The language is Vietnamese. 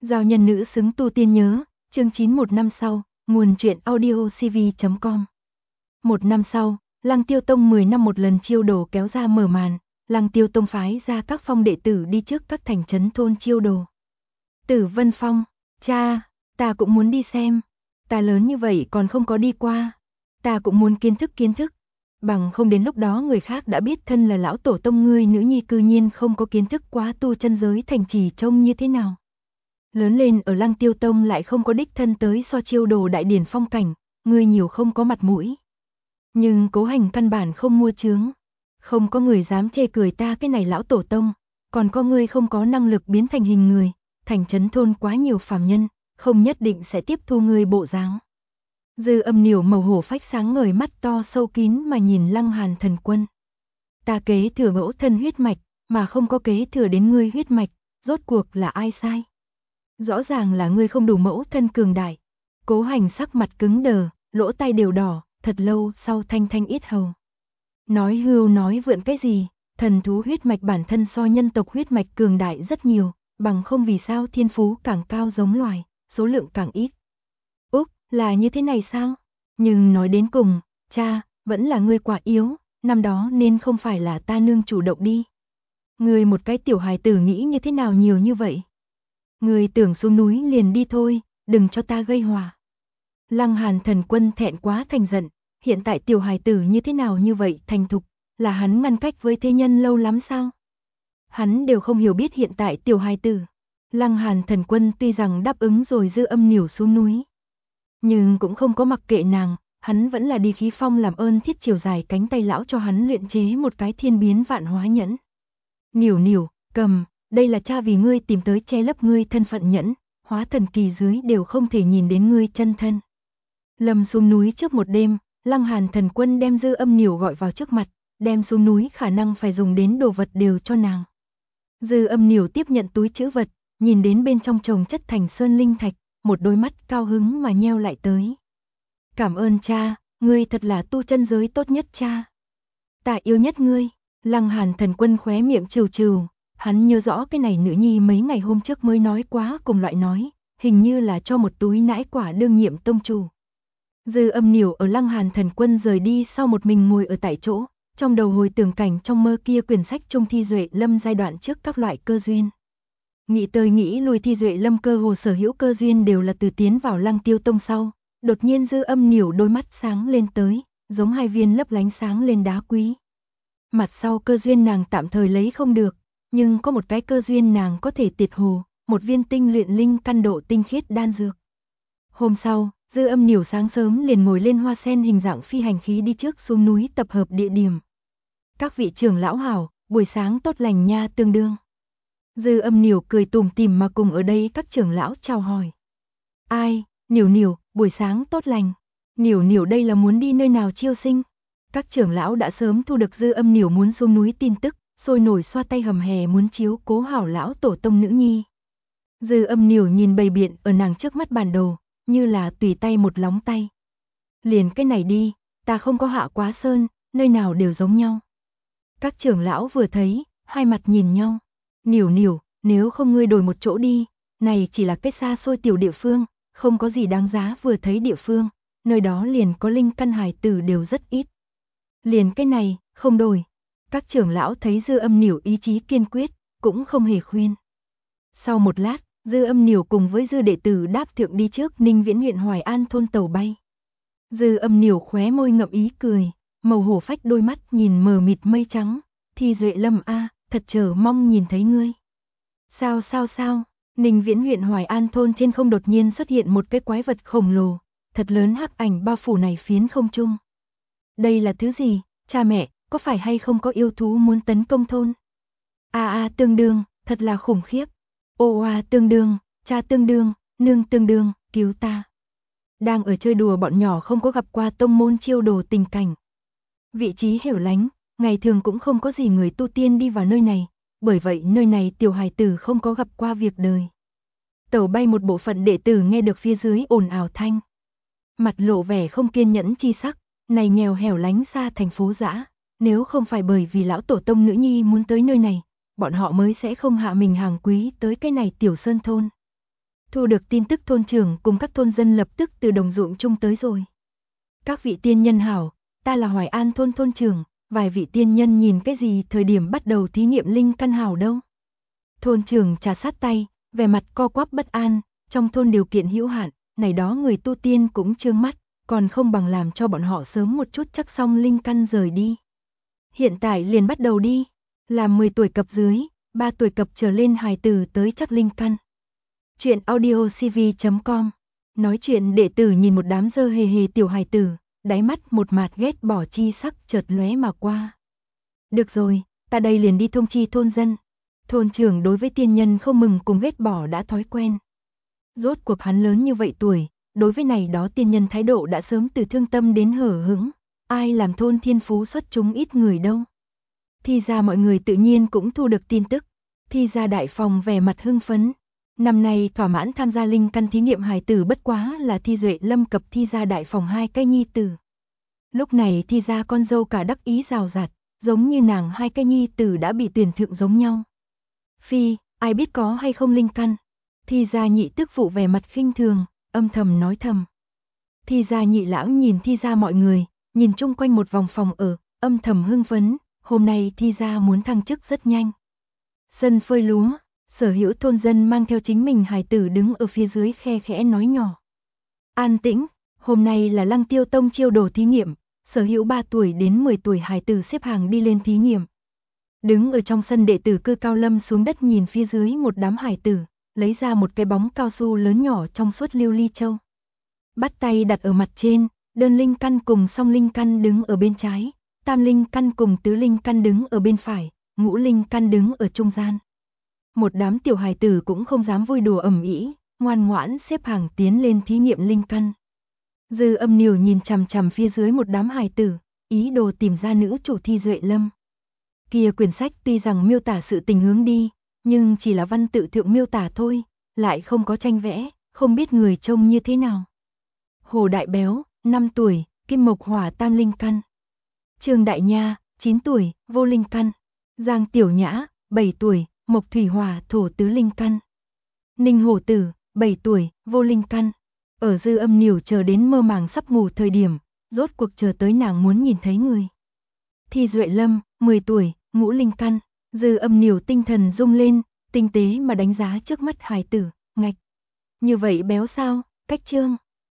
Giao nhân nữ xứng tu tiên nhớ, chương 9 một năm sau, nguồn truyện audio cv.com. Một năm sau, Lăng Tiêu Tông 10 năm một lần chiêu đồ kéo ra mở màn, Lăng Tiêu Tông phái ra các phong đệ tử đi trước các thành trấn thôn chiêu đồ. Tử Vân Phong, cha, ta cũng muốn đi xem, ta lớn như vậy còn không có đi qua, ta cũng muốn kiến thức, bằng không đến lúc đó người khác đã biết thân là lão tổ tông ngươi nữ nhi cư nhiên không có kiến thức quá tu chân giới thành trì trông như thế nào. Lớn lên ở Lăng Tiêu Tông lại không có đích thân tới so chiêu đồ đại điển phong cảnh, ngươi nhiều không có mặt mũi. Nhưng Cố Hành căn bản không mua chướng, không có người dám chê cười ta cái này lão tổ tông, còn có ngươi không có năng lực biến thành hình người, thành trấn thôn quá nhiều phàm nhân, không nhất định sẽ tiếp thu ngươi bộ dáng. Dư Âm Niểu màu hổ phách sáng ngời mắt to sâu kín mà nhìn Lăng Hàn Thần Quân. Ta kế thừa mẫu thân huyết mạch, mà không có kế thừa đến ngươi huyết mạch, rốt cuộc là ai sai? Rõ ràng là ngươi không đủ mẫu thân cường đại. Cố Hành sắc mặt cứng đờ, lỗ tai đều đỏ, thật lâu sau thanh thanh yết hầu. Nói hưu nói vượn cái gì, thần thú huyết mạch bản thân so nhân tộc huyết mạch cường đại rất nhiều, bằng không vì sao thiên phú càng cao giống loài, số lượng càng ít. Úc, là như thế này sao? Nhưng nói đến cùng, cha, vẫn là ngươi quá yếu, năm đó nên không phải là ta nương chủ động đi. Ngươi một cái tiểu hài tử nghĩ như thế nào nhiều như vậy? Ngươi tưởng xuống núi liền đi thôi, đừng cho ta gây hòa. Lăng Hàn Thần Quân thẹn quá thành giận, hiện tại tiểu hài tử như thế nào như vậy thành thục, là hắn ngăn cách với thế nhân lâu lắm sao? Hắn đều không hiểu biết hiện tại tiểu hài tử. Lăng Hàn Thần Quân tuy rằng đáp ứng rồi Dư Âm Niểu xuống núi, nhưng cũng không có mặc kệ nàng, hắn vẫn là đi khí phong làm ơn thiết chiều dài cánh tay lão cho hắn luyện chế một cái thiên biến vạn hóa nhẫn. Niểu Niểu, cầm, đây là cha vì ngươi tìm tới che lấp ngươi thân phận nhẫn, hóa thần kỳ dưới đều không thể nhìn đến ngươi chân thân. Lâm xuống núi trước một đêm, Lăng Hàn Thần Quân đem Dư Âm Niểu gọi vào trước mặt, đem xuống núi khả năng phải dùng đến đồ vật đều cho nàng. Dư Âm Niểu tiếp nhận túi trữ vật, nhìn đến bên trong chồng chất thành sơn linh thạch, một đôi mắt cao hứng mà nheo lại tới. Cảm ơn cha, ngươi thật là tu chân giới tốt nhất cha. Ta yêu nhất ngươi. Lăng Hàn Thần Quân khóe miệng trừ trừ, hắn nhớ rõ cái này nữ nhi mấy ngày hôm trước mới nói quá cùng loại nói, hình như là cho một túi nãi quả đương nhiệm tông chủ. Dư Âm Niểu ở Lăng Hàn Thần Quân rời đi sau một mình ngồi ở tại chỗ, trong đầu hồi tưởng cảnh trong mơ kia quyển sách Trung Thi Duệ Lâm giai đoạn trước các loại cơ duyên. Nghĩ tới nghĩ lui Thi Duệ Lâm cơ hồ sở hữu cơ duyên đều là từ tiến vào Lăng Tiêu Tông sau, đột nhiên Dư Âm Niểu đôi mắt sáng lên tới, giống hai viên lấp lánh sáng lên đá quý. Mặt sau cơ duyên nàng tạm thời lấy không được, nhưng có một cái cơ duyên nàng có thể tiệt hồ, một viên tinh luyện linh căn độ tinh khiết đan dược. Hôm sau, Dư Âm Niểu sáng sớm liền ngồi lên hoa sen hình dạng phi hành khí đi trước xuống núi tập hợp địa điểm. Các vị trưởng lão hảo, buổi sáng tốt lành nha tương đương. Dư Âm Niểu cười tủm tỉm mà cùng ở đây các trưởng lão chào hỏi. Ai, Niểu Niểu, buổi sáng tốt lành. Niểu Niểu đây là muốn đi nơi nào chiêu sinh? Các trưởng lão đã sớm thu được Dư Âm Niểu muốn xuống núi tin tức, sôi nổi xoa tay hầm hè muốn chiếu cố hảo lão tổ tông nữ nhi. Dư Âm Niểu nhìn bày biện ở nàng trước mắt bản đồ, như là tùy tay một lóng tay. Liền cái này đi, ta không có hạ quá sơn, nơi nào đều giống nhau. Các trưởng lão vừa thấy, hai mặt nhìn nhau. Niểu Niểu, nếu không ngươi đổi một chỗ đi, này chỉ là cái xa xôi tiểu địa phương, không có gì đáng giá vừa thấy địa phương, nơi đó liền có linh căn hài tử đều rất ít. Liền cái này, không đổi. Các trưởng lão thấy Dư Âm Niểu ý chí kiên quyết, cũng không hề khuyên. Sau một lát, Dư Âm Niểu cùng với Dư đệ tử đáp thượng đi trước Ninh Viễn huyện Hoài An thôn tàu bay. Dư Âm Niểu khóe môi ngậm ý cười, màu hổ phách đôi mắt nhìn mờ mịt mây trắng, Thi Duệ Lâm a, thật chờ mong nhìn thấy ngươi. Sao, Ninh Viễn huyện Hoài An thôn trên không đột nhiên xuất hiện một cái quái vật khổng lồ, thật lớn hắc ảnh bao phủ này phiến không trung. Đây là thứ gì, cha mẹ, có phải hay không có yêu thú muốn tấn công thôn? Tương đương, thật là khủng khiếp. Tương đương, cha tương đương, nương tương đương, cứu ta. Đang ở chơi đùa bọn nhỏ không có gặp qua tông môn chiêu đồ tình cảnh. Vị trí hẻo lánh, ngày thường cũng không có gì người tu tiên đi vào nơi này, bởi vậy nơi này tiểu hài tử không có gặp qua việc đời. Tàu bay một bộ phận đệ tử nghe được phía dưới ồn ào thanh. Mặt lộ vẻ không kiên nhẫn chi sắc, này nghèo hẻo lánh xa thành phố dã, nếu không phải bởi vì lão tổ tông nữ nhi muốn tới nơi này, bọn họ mới sẽ không hạ mình hàng quý tới cái này tiểu sơn thôn. Thu được tin tức thôn trưởng cùng các thôn dân lập tức từ đồng ruộng chung tới rồi. Các vị tiên nhân hảo, ta là Hoài An thôn thôn trưởng, vài vị tiên nhân nhìn cái gì thời điểm bắt đầu thí nghiệm linh căn hảo đâu. Thôn trưởng trà sát tay, vẻ mặt co quắp bất an, trong thôn điều kiện hữu hạn, này đó người tu tiên cũng trương mắt, còn không bằng làm cho bọn họ sớm một chút chắc xong linh căn rời đi. Hiện tại liền bắt đầu đi, làm 10 tuổi cập dưới, 3 tuổi cập trở lên hài tử tới chắc linh căn. Chuyện audiocv.com. Nói chuyện đệ tử nhìn một đám dơ hề hề tiểu hài tử, đáy mắt một mạt ghét bỏ chi sắc chợt lóe mà qua. Được rồi, ta đây liền đi thông chi thôn dân. Thôn trưởng đối với tiên nhân không mừng cùng ghét bỏ đã thói quen. Rốt cuộc hắn lớn như vậy tuổi, đối với này đó tiên nhân thái độ đã sớm từ thương tâm đến hở hững, ai làm thôn thiên phú xuất chúng ít người đâu. Thì ra mọi người tự nhiên cũng thu được tin tức, thì ra đại phòng vẻ mặt hưng phấn. Năm nay thỏa mãn tham gia linh căn thí nghiệm hài tử bất quá là Thi Duệ Lâm cập Thi gia đại phòng 2 cái nhi tử. Lúc này Thi gia con dâu cả đắc ý rào rạt, giống như nàng 2 cái nhi tử đã bị tuyển thượng giống nhau. Phi, ai biết có hay không linh căn? Thi gia nhị tức phụ vẻ mặt khinh thường, âm thầm nói thầm. Thi gia nhị lão nhìn Thi gia mọi người, nhìn chung quanh một vòng phòng ở, âm thầm hưng phấn, hôm nay Thi gia muốn thăng chức rất nhanh. Sân phơi lúa, sở hữu thôn dân mang theo chính mình hài tử đứng ở phía dưới khe khẽ nói nhỏ. An tĩnh, hôm nay là Lăng Tiêu Tông chiêu đồ thí nghiệm, sở hữu 3 tuổi đến 10 tuổi hài tử xếp hàng đi lên thí nghiệm. Đứng ở trong sân đệ tử Cơ Cao Lâm xuống đất nhìn phía dưới một đám hài tử, lấy ra một cái bóng cao su lớn nhỏ trong suốt lưu ly châu. Bắt tay đặt ở mặt trên, đơn linh căn cùng song linh căn đứng ở bên trái, tam linh căn cùng tứ linh căn đứng ở bên phải, ngũ linh căn đứng ở trung gian. Một đám tiểu hài tử cũng không dám vui đùa ầm ĩ, ngoan ngoãn xếp hàng tiến lên thí nghiệm linh căn. Dư Âm Niều nhìn chằm chằm phía dưới một đám hài tử, ý đồ tìm ra nữ chủ Thi Duệ Lâm. Kia quyển sách tuy rằng miêu tả sự tình hướng đi, nhưng chỉ là văn tự thượng miêu tả thôi, lại không có tranh vẽ, không biết người trông như thế nào. Hồ Đại Béo, 5 tuổi, Kim Mộc Hỏa tam linh căn. Trương Đại Nha, 9 tuổi, vô linh căn. Giang Tiểu Nhã, 7 tuổi, Mộc Thủy Hỏa thổ tứ linh căn. Ninh Hổ Tử, 7 tuổi, vô linh căn. Ở Dư Âm Niều chờ đến mơ màng sắp ngủ thời điểm, rốt cuộc chờ tới nàng muốn nhìn thấy người. Thi Duệ Lâm, 10 tuổi, ngũ linh căn. Dư Âm Niều tinh thần rung lên, tinh tế mà đánh giá trước mắt hài tử, ngạch. Như vậy béo sao, cách trương.